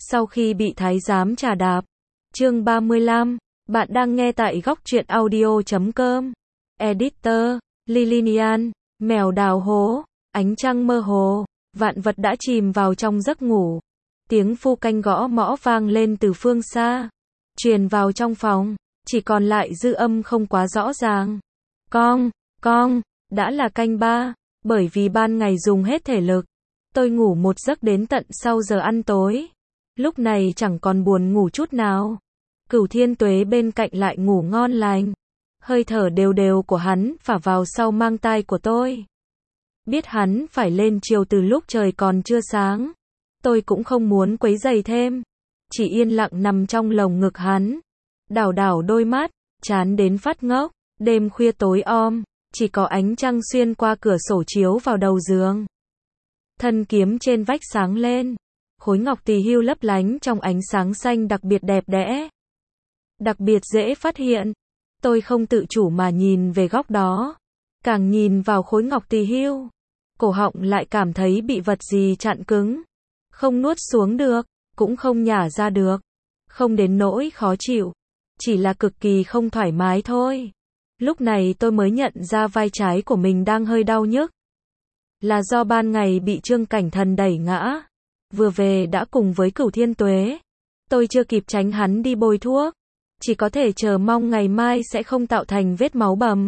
Sau khi bị thái giám trà đạp. Chương 35. Bạn đang nghe tại góc truyện audio.com. Editor, Lilinian, mèo đào hố, ánh trăng mơ hồ, vạn vật đã chìm vào trong giấc ngủ. Tiếng phu canh gõ mõ vang lên từ phương xa, truyền vào trong phòng, chỉ còn lại dư âm không quá rõ ràng. Con, đã là canh 3, bởi vì ban ngày dùng hết thể lực. Tôi ngủ một giấc đến tận sau giờ ăn tối. Lúc này chẳng còn buồn ngủ chút nào. Cửu Thiên Tuế bên cạnh lại ngủ ngon lành. Hơi thở đều đều của hắn phả vào sau mang tai của tôi. Biết hắn phải lên chiều từ lúc trời còn chưa sáng. Tôi cũng không muốn quấy rầy thêm. Chỉ yên lặng nằm trong lồng ngực hắn. Đảo đảo đôi mắt, chán đến phát ngốc. Đêm khuya tối om, chỉ có ánh trăng xuyên qua cửa sổ chiếu vào đầu giường. Thân kiếm trên vách sáng lên. Khối ngọc tỳ hưu lấp lánh trong ánh sáng xanh đặc biệt đẹp đẽ. Đặc biệt dễ phát hiện. Tôi không tự chủ mà nhìn về góc đó. Càng nhìn vào khối ngọc tỳ hưu, cổ họng lại cảm thấy bị vật gì chặn cứng. Không nuốt xuống được, cũng không nhả ra được. Không đến nỗi khó chịu, chỉ là cực kỳ không thoải mái thôi. Lúc này tôi mới nhận ra vai trái của mình đang hơi đau nhức. Là do ban ngày bị Trương Cảnh Thần đẩy ngã. Vừa về đã cùng với Cửu Thiên Tuế. Tôi chưa kịp tránh hắn đi bôi thuốc. Chỉ có thể chờ mong ngày mai sẽ không tạo thành vết máu bầm.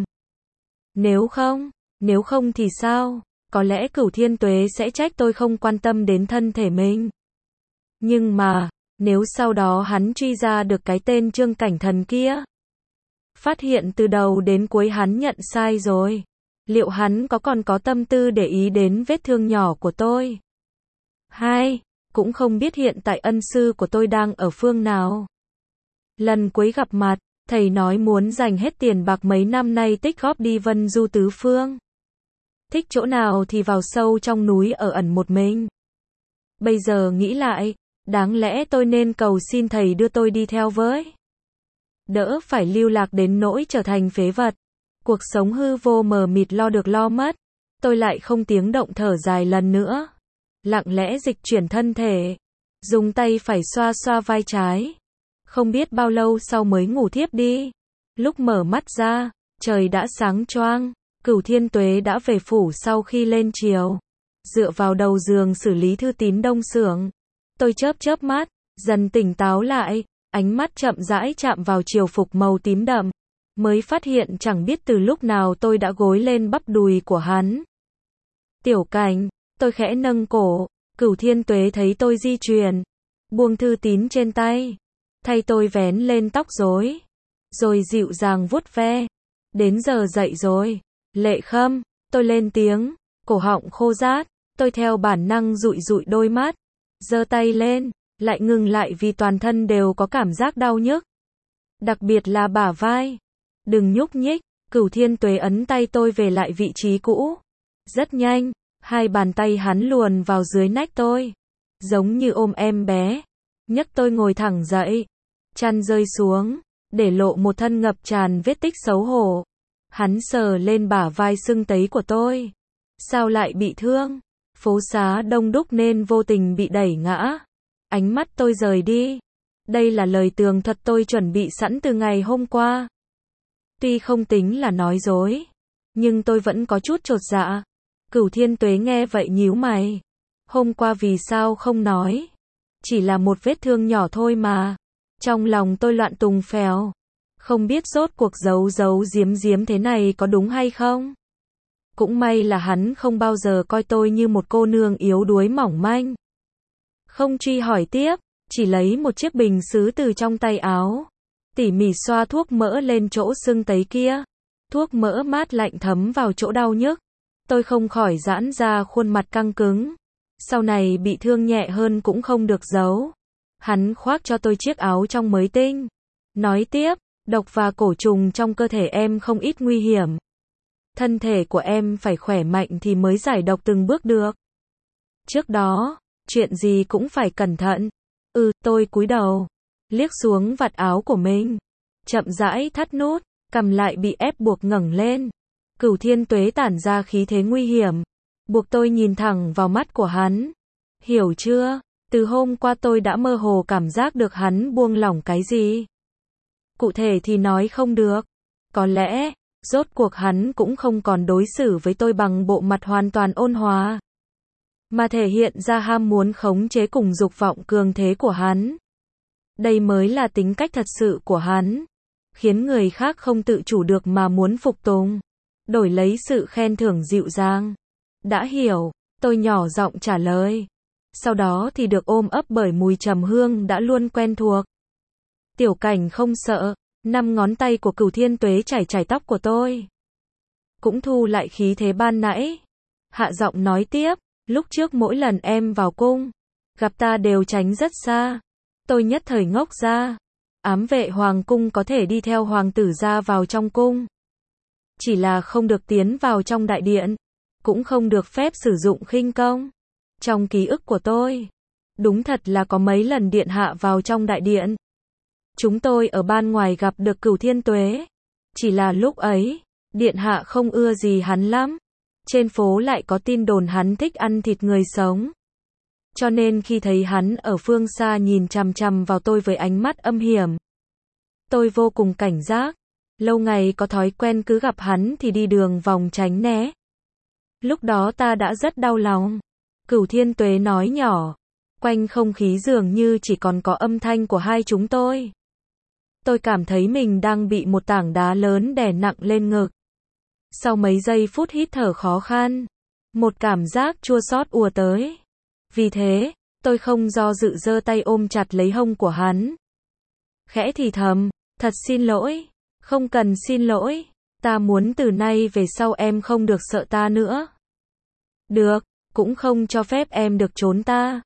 Nếu không thì sao? Có lẽ Cửu Thiên Tuế sẽ trách tôi không quan tâm đến thân thể mình. Nhưng mà, nếu sau đó hắn truy ra được cái tên Trương Cảnh Thần kia, phát hiện từ đầu đến cuối hắn nhận sai rồi, liệu hắn còn có tâm tư để ý đến vết thương nhỏ của tôi? Cũng không biết hiện tại ân sư của tôi đang ở phương nào. Lần cuối gặp mặt, thầy nói muốn dành hết tiền bạc mấy năm nay tích góp đi vân du tứ phương. Thích chỗ nào thì vào sâu trong núi ở ẩn một mình. Bây giờ nghĩ lại, đáng lẽ tôi nên cầu xin thầy đưa tôi đi theo với. Đỡ phải lưu lạc đến nỗi trở thành phế vật. Cuộc sống hư vô mờ mịt lo được lo mất. Tôi lại không tiếng động thở dài lần nữa. Lặng lẽ dịch chuyển thân thể. Dùng tay phải xoa xoa vai trái. Không biết bao lâu sau mới ngủ thiếp đi. Lúc mở mắt ra, trời đã sáng choang. Cửu Thiên Tuế đã về phủ sau khi lên chiều. Dựa vào đầu giường xử lý thư tín đông xưởng. Tôi chớp mắt, dần tỉnh táo lại. Ánh mắt chậm rãi chạm vào triều phục màu tím đậm. Mới phát hiện chẳng biết từ lúc nào tôi đã gối lên bắp đùi của hắn. Tiểu Cảnh, tôi khẽ nâng cổ. Cửu Thiên Tuế thấy tôi di chuyển, buông thư tín trên tay, thay tôi vén lên tóc rối, rồi dịu dàng vuốt ve. Đến giờ dậy rồi. Lệ Khâm, tôi lên tiếng, cổ họng khô rát. Tôi theo bản năng dụi dụi đôi mắt, giơ tay lên, lại ngừng lại vì toàn thân đều có cảm giác đau nhức. Đặc biệt là bả vai. Đừng nhúc nhích. Cửu Thiên Tuế ấn tay tôi về lại vị trí cũ. Rất nhanh, hai bàn tay hắn luồn vào dưới nách tôi, giống như ôm em bé. Nhấc tôi ngồi thẳng dậy, chăn rơi xuống, để lộ một thân ngập tràn vết tích xấu hổ. Hắn sờ lên bả vai sưng tấy của tôi. Sao lại bị thương? Phố xá đông đúc nên vô tình bị đẩy ngã. Ánh mắt tôi rời đi. Đây là lời tường thuật tôi chuẩn bị sẵn từ ngày hôm qua. Tuy không tính là nói dối, nhưng tôi vẫn có chút chột dạ. Cửu Thiên Tuế nghe vậy nhíu mày. Hôm qua vì sao không nói? Chỉ là một vết thương nhỏ thôi mà. Trong lòng tôi loạn tùng phèo. Không biết rốt cuộc giấu giếm thế này có đúng hay không? Cũng may là hắn không bao giờ coi tôi như một cô nương yếu đuối mỏng manh. Không truy hỏi tiếp, chỉ lấy một chiếc bình sứ từ trong tay áo, tỉ mỉ xoa thuốc mỡ lên chỗ sưng tấy kia. Thuốc mỡ mát lạnh thấm vào chỗ đau nhức. Tôi không khỏi giãn ra khuôn mặt căng cứng. Sau này bị thương nhẹ hơn cũng không được giấu. Hắn khoác cho tôi chiếc áo trong mới tinh. Nói tiếp, độc và cổ trùng trong cơ thể em không ít nguy hiểm. Thân thể của em phải khỏe mạnh thì mới giải độc từng bước được. Trước đó, chuyện gì cũng phải cẩn thận. Tôi cúi đầu, liếc xuống vạt áo của mình. Chậm rãi thắt nút, cằm lại bị ép buộc ngẩng lên. Cửu Thiên Tuế tản ra khí thế nguy hiểm, buộc tôi nhìn thẳng vào mắt của hắn. Hiểu chưa? Từ hôm qua tôi đã mơ hồ cảm giác được hắn buông lỏng cái gì. Cụ thể thì nói không được. Có lẽ, rốt cuộc hắn cũng không còn đối xử với tôi bằng bộ mặt hoàn toàn ôn hòa, mà thể hiện ra ham muốn khống chế cùng dục vọng cường thế của hắn. Đây mới là tính cách thật sự của hắn, khiến người khác không tự chủ được mà muốn phục tùng, đổi lấy sự khen thưởng dịu dàng. Đã hiểu, tôi nhỏ giọng trả lời. Sau đó thì được ôm ấp bởi mùi trầm hương đã luôn quen thuộc. Tiểu Cảnh không sợ, 5 ngón tay của Cửu Thiên Tuế chải chải tóc của tôi. Cũng thu lại khí thế ban nãy. Hạ giọng nói tiếp, lúc trước mỗi lần em vào cung, gặp ta đều tránh rất xa. Tôi nhất thời ngốc ra. Ám vệ hoàng cung có thể đi theo hoàng tử ra vào trong cung. Chỉ là không được tiến vào trong đại điện, cũng không được phép sử dụng khinh công. Trong ký ức của tôi, đúng thật là có mấy lần điện hạ vào trong đại điện. Chúng tôi ở ban ngoài gặp được Cửu Thiên Tuế. Chỉ là lúc ấy, điện hạ không ưa gì hắn lắm. Trên phố lại có tin đồn hắn thích ăn thịt người sống. Cho nên khi thấy hắn ở phương xa nhìn chằm chằm vào tôi với ánh mắt âm hiểm, tôi vô cùng cảnh giác. Lâu ngày có thói quen cứ gặp hắn thì đi đường vòng tránh né. Lúc đó ta đã rất đau lòng. Cửu Thiên Tuế nói nhỏ. Quanh không khí dường như chỉ còn có âm thanh của hai chúng tôi. Tôi cảm thấy mình đang bị một tảng đá lớn đè nặng lên ngực. Sau mấy giây phút hít thở khó khăn, một cảm giác chua xót ùa tới. Vì thế, tôi không do dự giơ tay ôm chặt lấy hông của hắn. Khẽ thì thầm, thật xin lỗi, không cần xin lỗi, ta muốn từ nay về sau em không được sợ ta nữa. Được, cũng không cho phép em được trốn ta.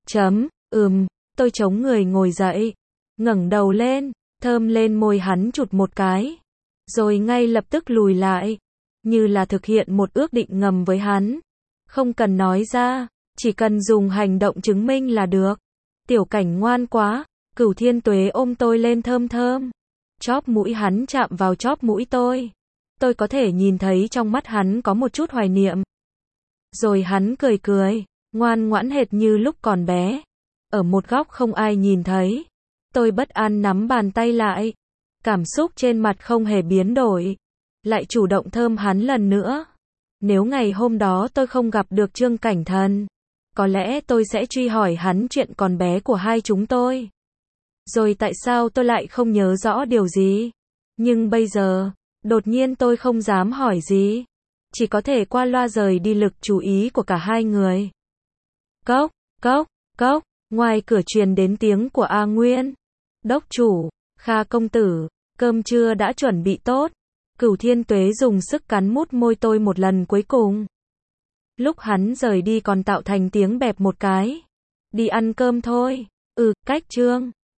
Tôi chống người ngồi dậy, ngẩng đầu lên, thơm lên môi hắn chụt một cái, rồi ngay lập tức lùi lại, như là thực hiện một ước định ngầm với hắn. Không cần nói ra, chỉ cần dùng hành động chứng minh là được. Tiểu Cảnh ngoan quá. Cửu Thiên Tuế ôm tôi lên thơm thơm. Chóp mũi hắn chạm vào chóp mũi tôi. Tôi có thể nhìn thấy trong mắt hắn có một chút hoài niệm. Rồi hắn cười cười, ngoan ngoãn hệt như lúc còn bé. Ở một góc không ai nhìn thấy. Tôi bất an nắm bàn tay lại. Cảm xúc trên mặt không hề biến đổi. Lại chủ động thơm hắn lần nữa. Nếu ngày hôm đó tôi không gặp được Trương Cảnh Thần, có lẽ tôi sẽ truy hỏi hắn chuyện còn bé của hai chúng tôi. Rồi tại sao tôi lại không nhớ rõ điều gì. Nhưng bây giờ, đột nhiên tôi không dám hỏi gì. Chỉ có thể qua loa rời đi lực chú ý của cả hai người. Cốc, cốc, cốc, ngoài cửa truyền đến tiếng của A Nguyên. Đốc chủ, Kha công tử, cơm trưa đã chuẩn bị tốt. Cửu Thiên Tuế dùng sức cắn mút môi tôi một lần cuối cùng. Lúc hắn rời đi còn tạo thành tiếng bẹp một cái. Đi ăn cơm thôi. Cách Trương.